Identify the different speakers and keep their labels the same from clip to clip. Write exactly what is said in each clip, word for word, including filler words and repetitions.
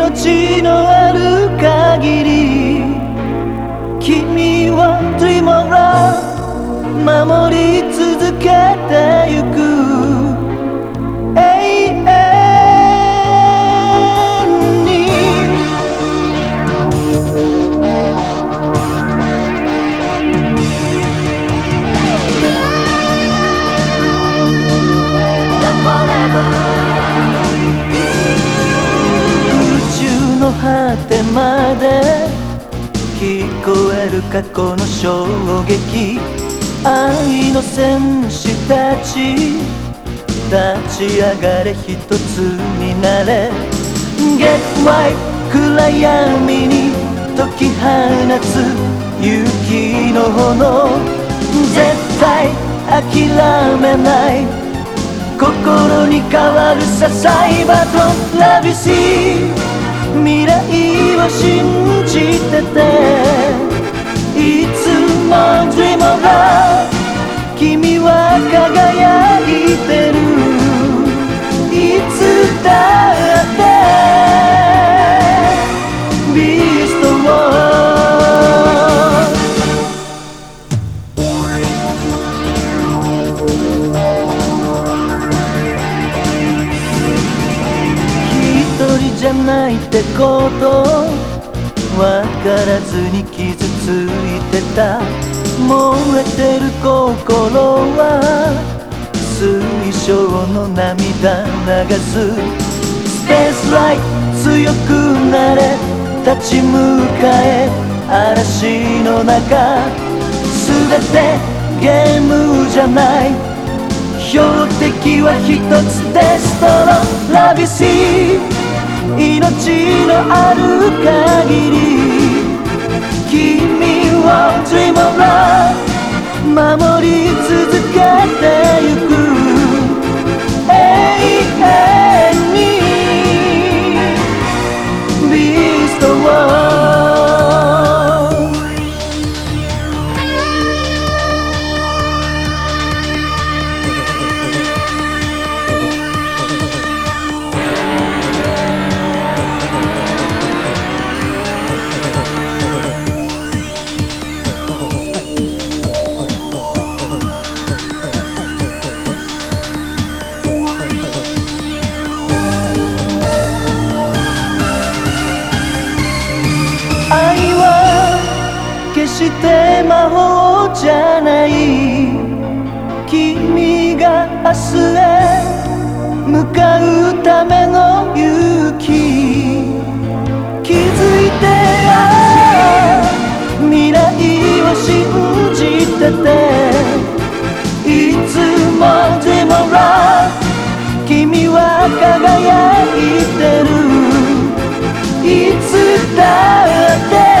Speaker 1: 命のある限り君を Dream of Love 守り続けてゆく永遠に宇宙の果てまで聞こえる過去の衝撃愛の戦士たち立ち上がれ一つになれ Get right 暗闇に解き放つ勇気の炎絶対諦めない心に変わるささいバトン Love you see 未来を信じてていつも Dream of Love 君は輝いてるいつだってビーストを一人じゃないってことわからずに傷ついてた燃えてる心は水晶の涙流す Space Light 強くなれ立ち向かえ嵐の中全てゲームじゃない標的は一つデストロ Love you see 命のある限り君を Dream of Love 守り続けてゆく永遠にビーストを決して魔法じゃない君が明日へ向かうための勇気気づいてあ未来を信じてていつも Dream of Love 君は輝いてるいつだって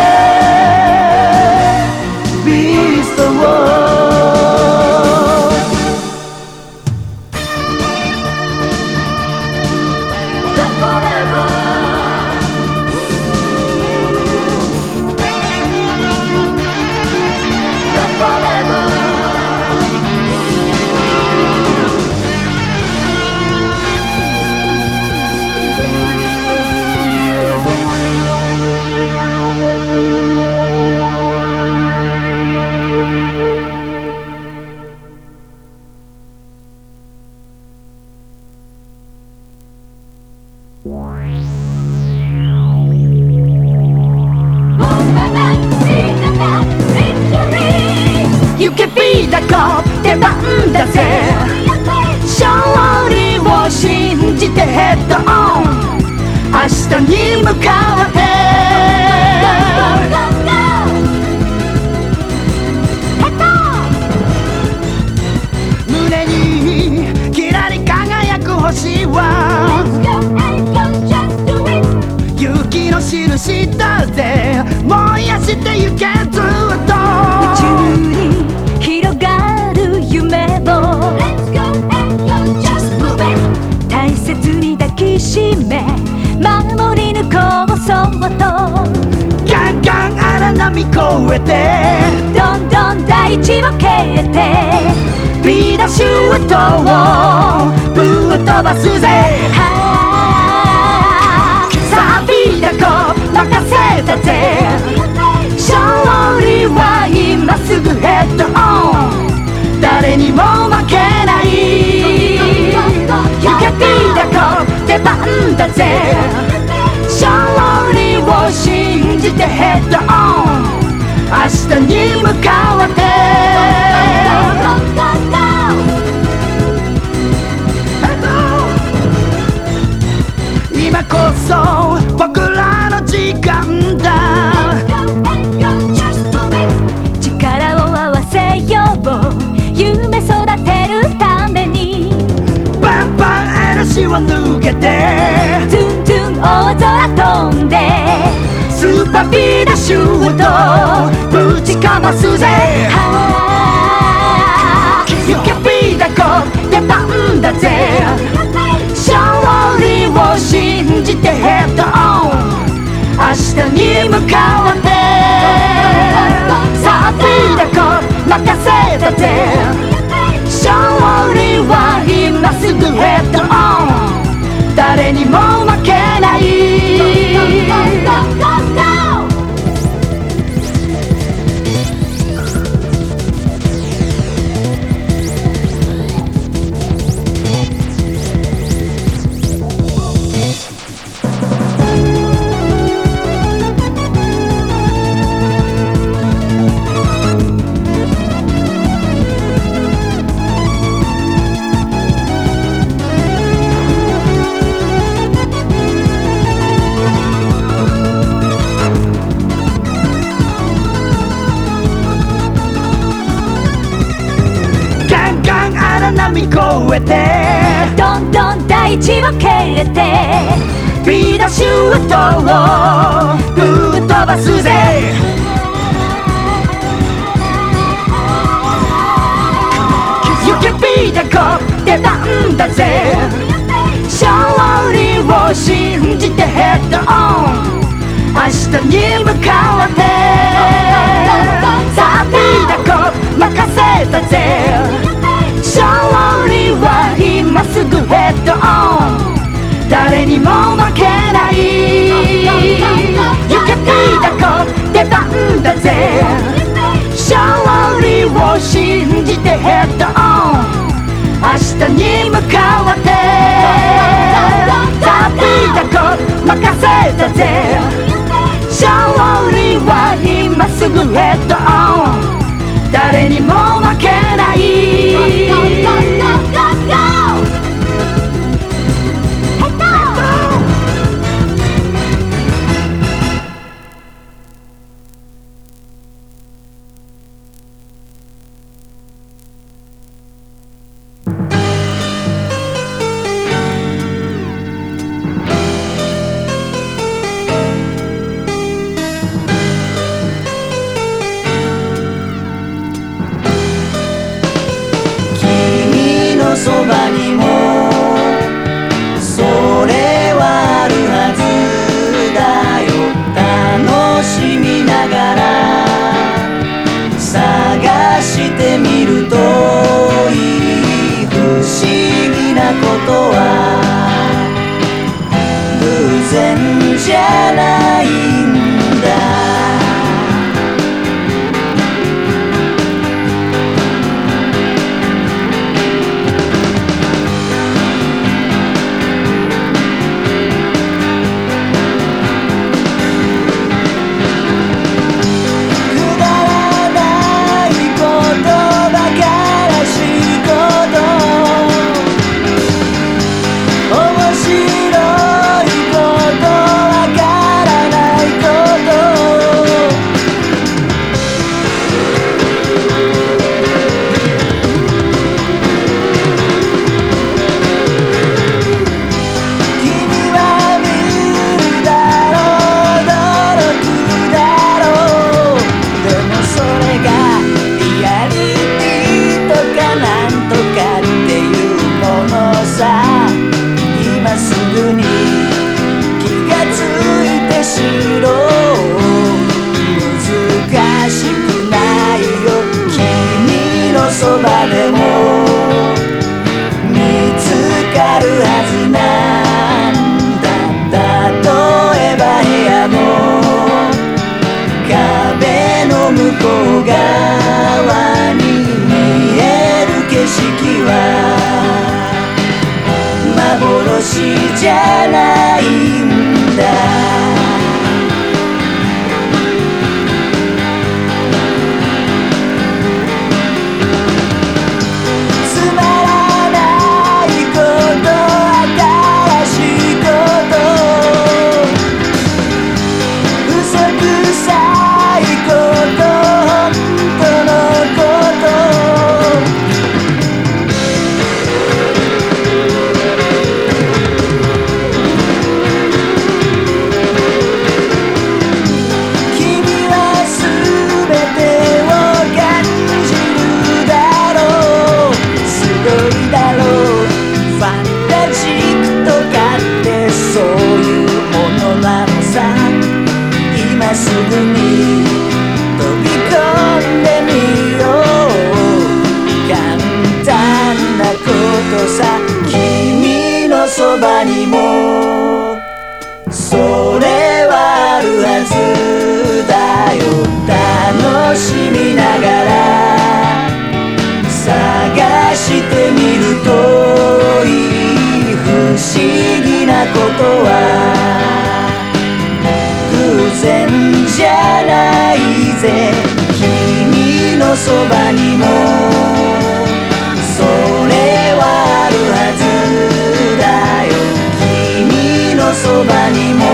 Speaker 2: You can be the cop 出番だぜ勝利を信じてヘッドオン明日に向かって胸にきらり輝く星は勇気の印だぜ燃やしてゆけずっと宇宙に広がる夢を大切に抱きしめ守り抜こうそうとガンガン荒波越えてどんどん大地を蹴ってビーダシュートをぶっ飛ばすぜさあビーダ任せたぜ。勝利は今すぐヘッドオン、誰にも負けない。You can be the call、出番だぜ。勝利を信じてヘッドオン、明日に向かって今こそ僕らの時間だ。力を合わせよう、夢育てるために。
Speaker 1: バンバン嵐を抜けて
Speaker 2: トゥントゥン大空飛んで、
Speaker 1: スーパービーダシュートぶちかますぜ。 You can be the call、 出番だぜ。勝利を信じてヘッドオン、明日に向かってさあビーダコー任せたぜ。勝利は今すぐヘッドオン、誰にも負けない。波越えて
Speaker 2: どんどん大地を蹴れて、
Speaker 1: ビーダシュートをぶっ飛ばすぜ。 You can be the call、 出番だぜ。勝利を信じてヘッドオン、明日に向かってさあビーダコー任せたぜ。勝利は今すぐヘッドオン、誰にも負けない。 You can be the call、 出番だぜ。勝利を信じてヘッドオン、明日に向かってさあビーダコー任せたぜ。勝利は今すぐヘッドオン、誰にも負けない。君今すぐに飛び込んでみよう。簡単なことさ、君のそばにもそれはあるはずだよ。楽しみながら探してみるといい。不思議なことは偶然じゃないぜ。君のそばにもそれはあるはずだよ。君のそばにも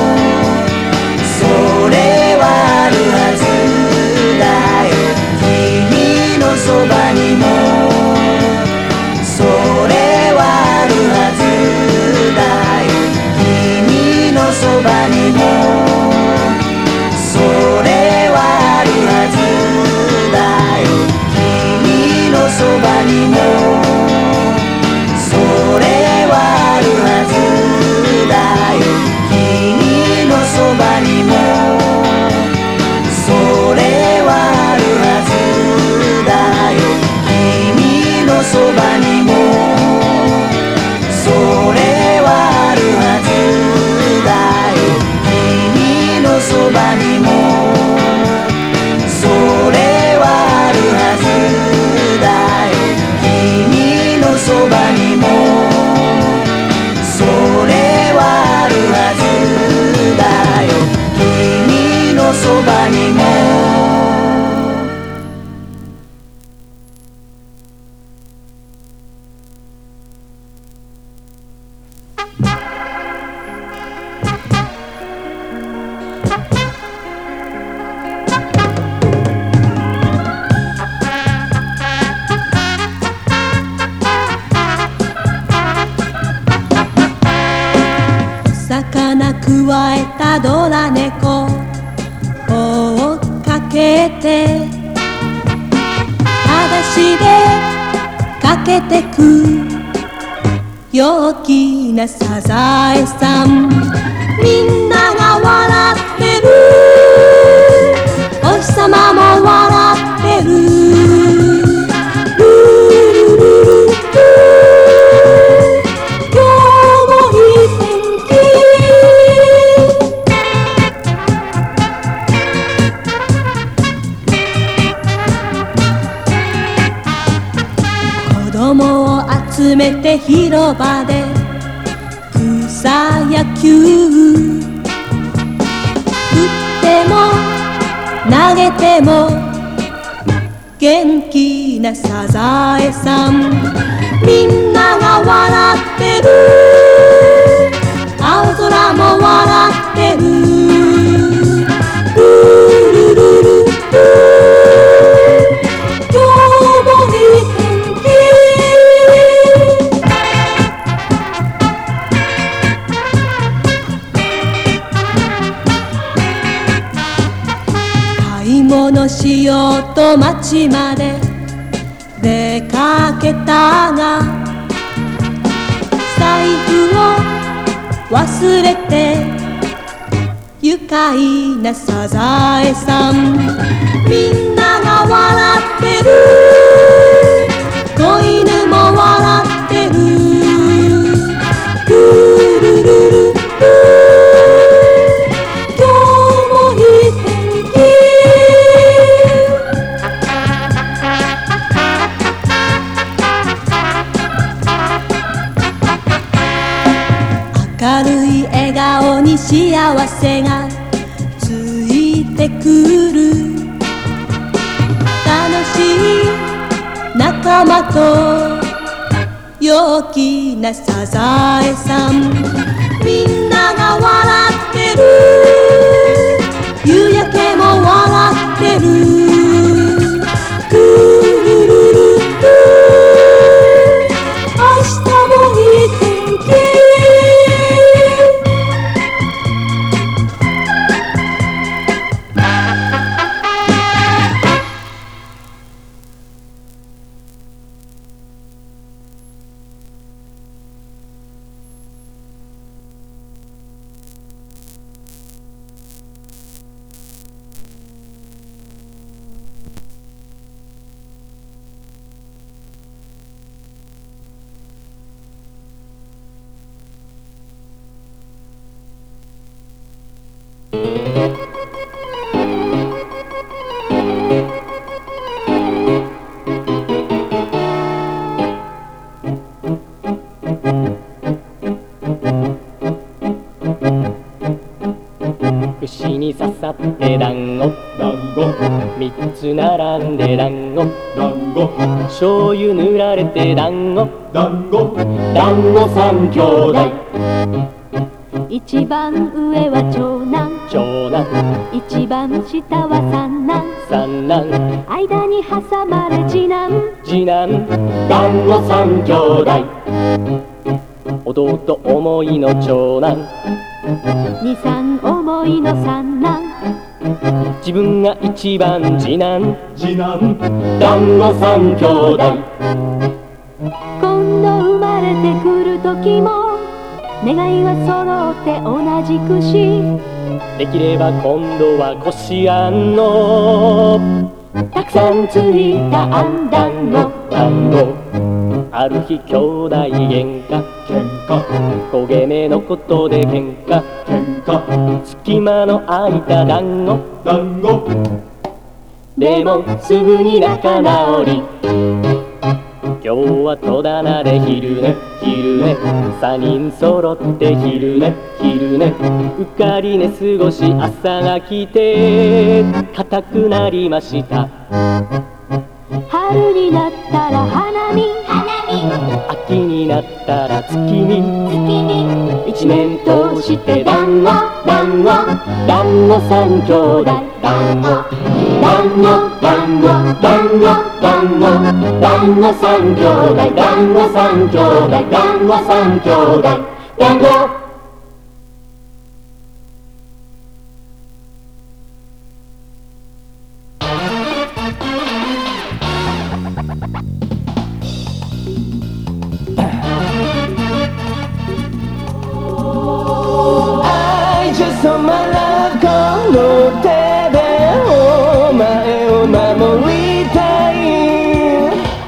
Speaker 1: それはあるはずだよ。君のそばにもそれはあるはずだよ。君のそばにもそれはあるはずだよ。君のそばにもそれはあるはずだよ。君のそばにもそれはあるはずだよ。君のそばにもそれはあるはずだよ。君のそばにもそれはあるはずだよ。君のそばにもそれはあるはずだよ。君のそばにも
Speaker 2: 魚くわえたドラ猫追っかけて裸足でかけてく陽気なサザエさん。みんなが笑ってる、お日様も笑ってる。ルルルルル、今日もいい天気。子供を集めて広場で草野球。打っても投げても元気なサザエさん。みんなが笑ってる、青空も笑ってる。ルルルルル、今日もいい天気。買い物しようと街まで出かけたが、財布を忘れて愉快なサザエさん。みんなが笑ってる、子犬も笑ってる。ルルルルル、今日もいい天気。明るい笑顔に幸せがついてくる。楽しい仲間と陽気なサザエさん。みんなが笑ってる、夕焼けも笑ってる。ルルルルル、明日もいい天気。
Speaker 3: 串に刺さって団子団子三つ並んで団子団子醤油塗られて団子団子団子三兄弟
Speaker 2: 一番上は長男
Speaker 3: 長男
Speaker 2: 一番下は三男
Speaker 3: 三男
Speaker 2: 間に挟まれ次男
Speaker 3: 次男団子三兄弟弟思いの長男
Speaker 2: 二三思いの三男
Speaker 3: 自分が一番次男次男団子三兄弟
Speaker 2: 今度生まれてくる時も願いは揃って同じくし
Speaker 3: できれば今度はこしあんの
Speaker 2: たくさんついたあん団子
Speaker 3: 団子ある日兄弟喧嘩喧嘩焦げ目のことで喧嘩喧嘩隙間の空いた団子団子でもすぐに仲直り今日は戸棚で昼寝昼寝三人揃って昼寝昼寝うかり寝過ごし朝が来て硬くなりました
Speaker 2: 春になったら花見
Speaker 3: 秋になったら月見一年通して団子団子団子三兄弟団子団子団子団子団子団子三兄弟団子三兄弟団子三兄弟団子
Speaker 1: 染まらこの手でお前を守りたい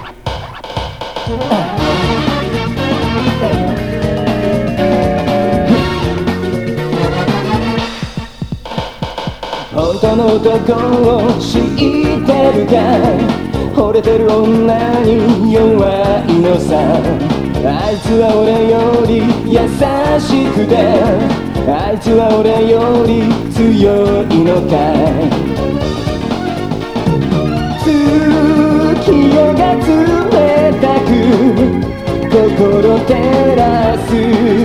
Speaker 1: 本当の男を知ってるか惚れてる女に弱いのさあいつは俺より優しくてあいつは俺より強いのかい月夜が冷たく心照らす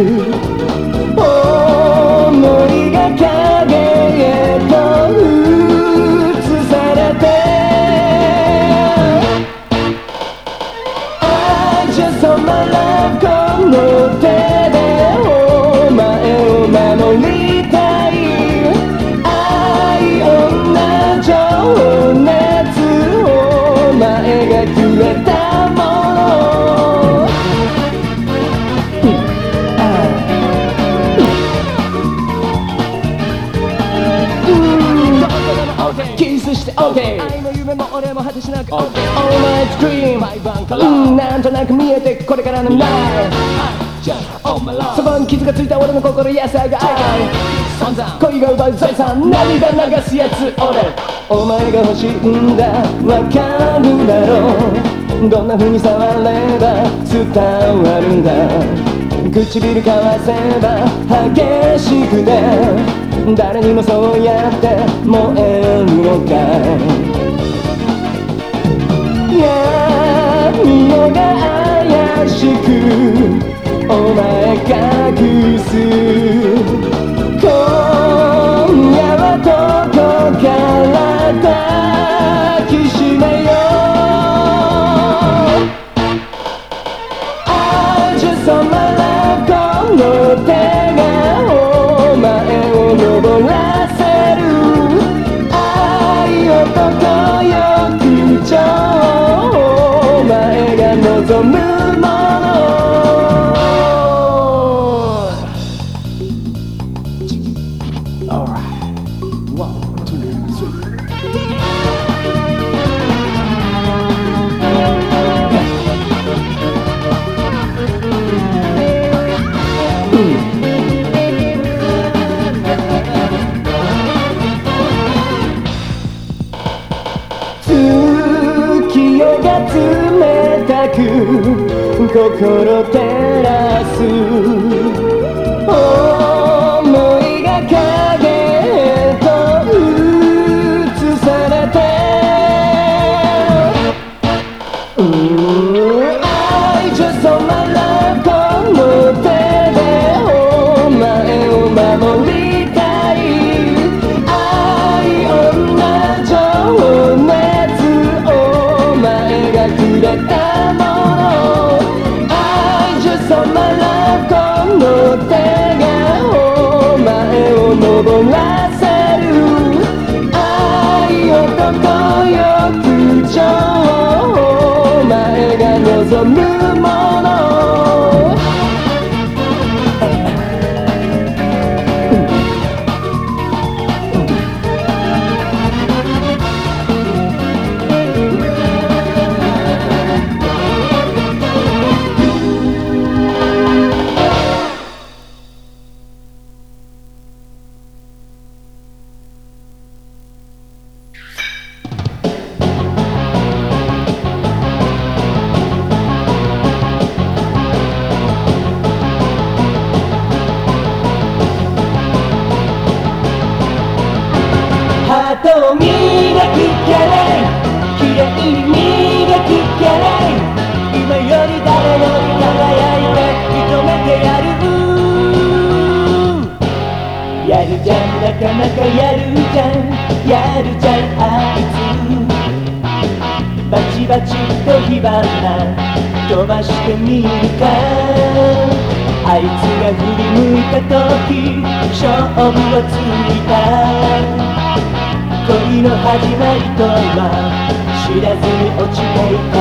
Speaker 1: 思いが影へと映されて I just want my love この手でお前を守りたい愛女情熱お前がくれたものキスして OK 愛も夢も俺も果てしなく OK All my dream 毎晩からうんなんとなく見えてこれからの nightそこに傷がついた俺の心やさが恋が奪う財産涙流すやつ俺お前が欲しいんだわかるだろうどんな風に触れば伝わるんだ唇交わせば激しくて誰にもそうやって燃えるのか闇夜が怪しくお前隠す今夜はどこから抱きしめよう I just want my love この手がお前を登らせる愛男欲情お前が望むもの
Speaker 3: く心照らす想いが影へと映されてI just saw my love この手でお前を守りたい愛女情熱お前がくれたもの I just saw my love この手がお前を登らせる愛男よく情お前が望むものハートを磨くキャラ綺麗に磨くキャラ今より誰より輝いて認めてやるやるじゃんなかなかやるじゃんやるじゃんあいつバチバチと火花飛ばしてみるかあいつが振り向いた時勝負をついた恋の始まりとは知らずに落ちていた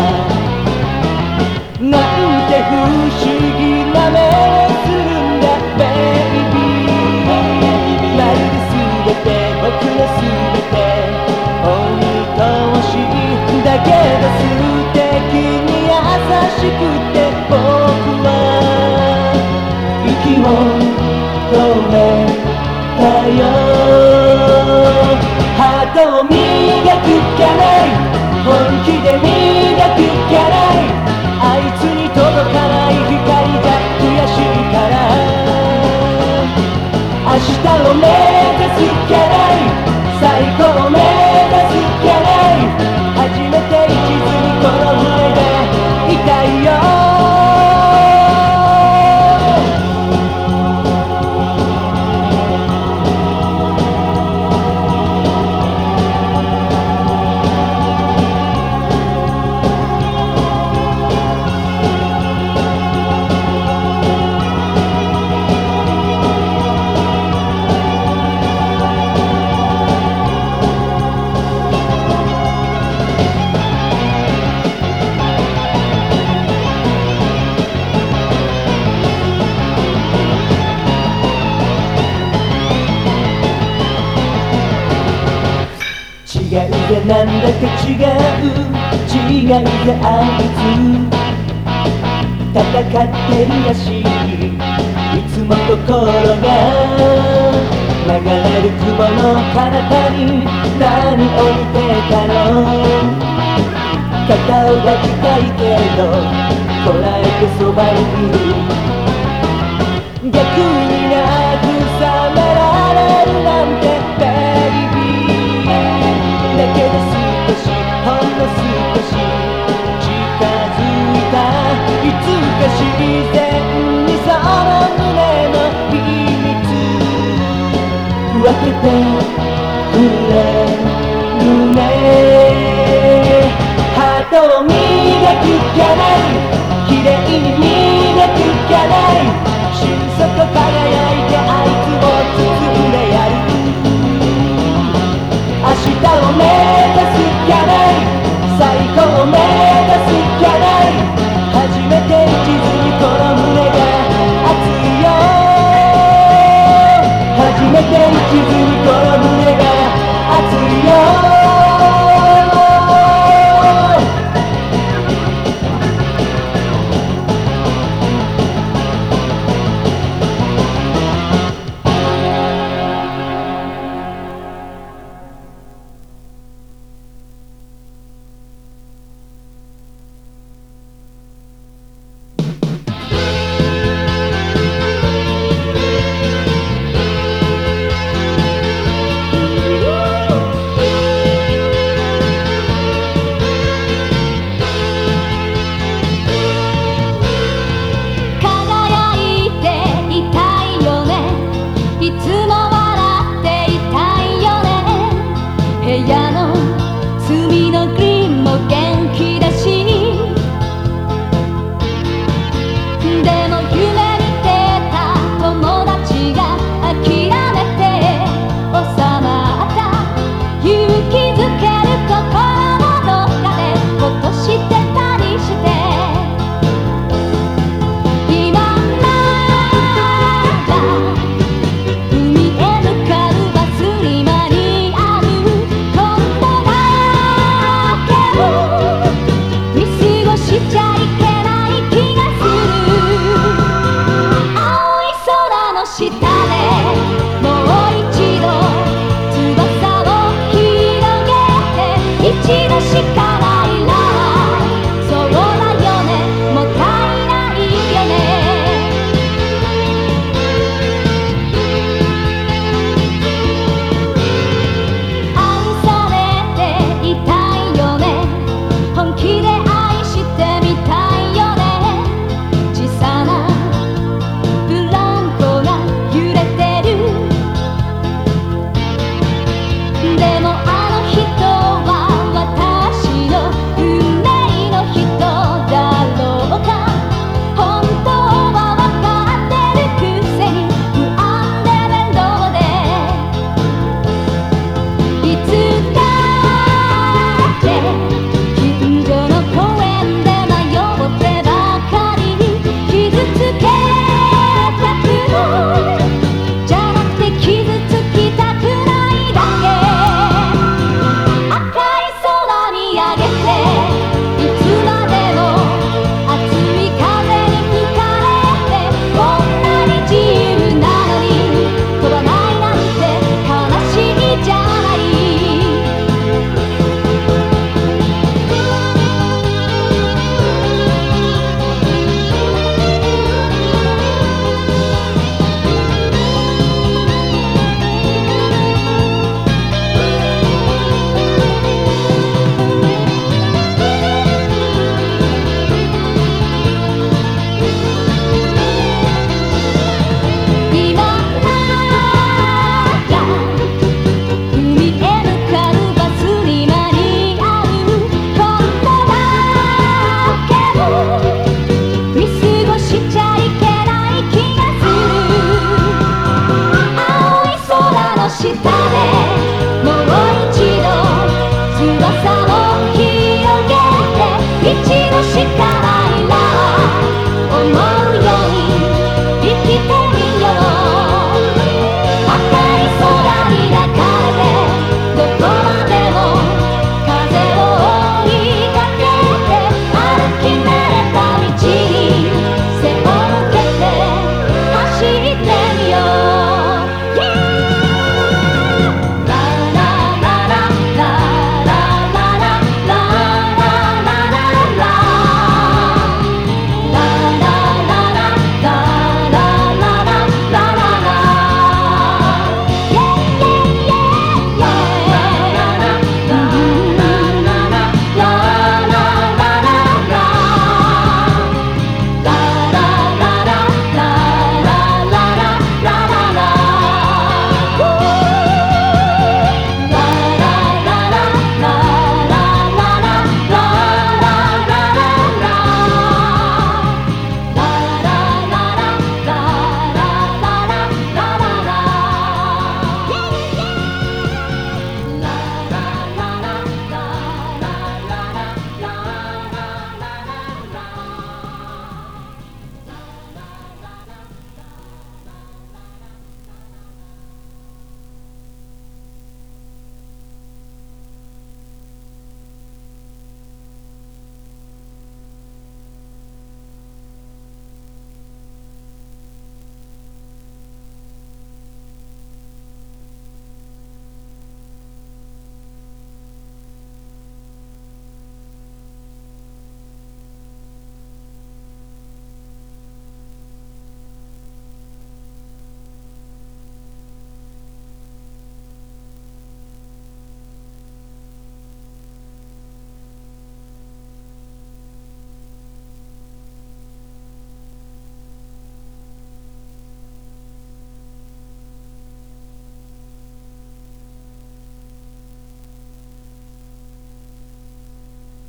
Speaker 3: なんて不思議な目をするんだベイビーまるで全て僕の全て本当しいだけど素敵に優しくて僕は息を止めたよハートを磨くキャラ本気で磨くキャラあいつに届かない光じゃ悔しいから明日を目指すキャラ最高を目指すキャラ初めて一途にこの胸でいたいよ違うぜなんだか違う違うぜあいつ戦ってるらしいいつも心が流れる雲の彼方に何を見てたの肩を抱きたいけどこらえてそばにいる逆に慰められるなんてベイビーだけど少しほんの少し近づいたいつか自然にその胸の秘密分けてくれるねハートを磨くキャラ綺麗に磨くキャラ心底輝いてあいつを包んでやる明日を目指すキャラ最高を目指すキャラ初めて一途にこの胸が熱いよ初めて一途にこの胸が熱いよ
Speaker 2: 部屋の隅のグリーンも元気だし、でも夢見てた友達が諦めて収まった。勇気づける心のどっかでほっとしてたりして、今なら海へ向かうバスに間に合う。こんなだけを見過ごしちゃいけない気がする。青い空の下でもう一度翼を広げて、一度しかないならそうだよね、もったいないよね。愛されていたいよね、本気で愛してみたいよね。小さなブランコが揺れてる。でも